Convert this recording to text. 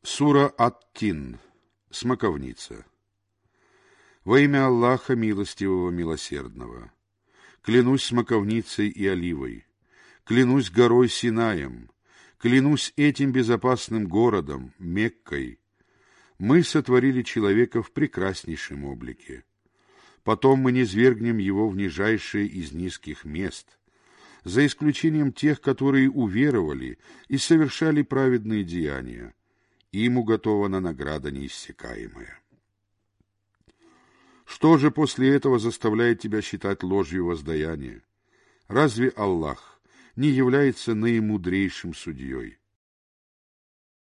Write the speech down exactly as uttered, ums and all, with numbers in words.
Сура Ат-Тин. Смоковница. Во имя Аллаха Милостивого Милосердного. Клянусь смоковницей и оливой, клянусь горой Синаем, клянусь этим безопасным городом, Меккой. Мы сотворили человека в прекраснейшем облике. Потом мы низвергнем его в нижайшее из низких мест, за исключением тех, которые уверовали и совершали праведные деяния. Им уготована награда неиссякаемая. Что же после этого заставляет тебя считать ложью воздаяние? Разве Аллах не является наимудрейшим судьей?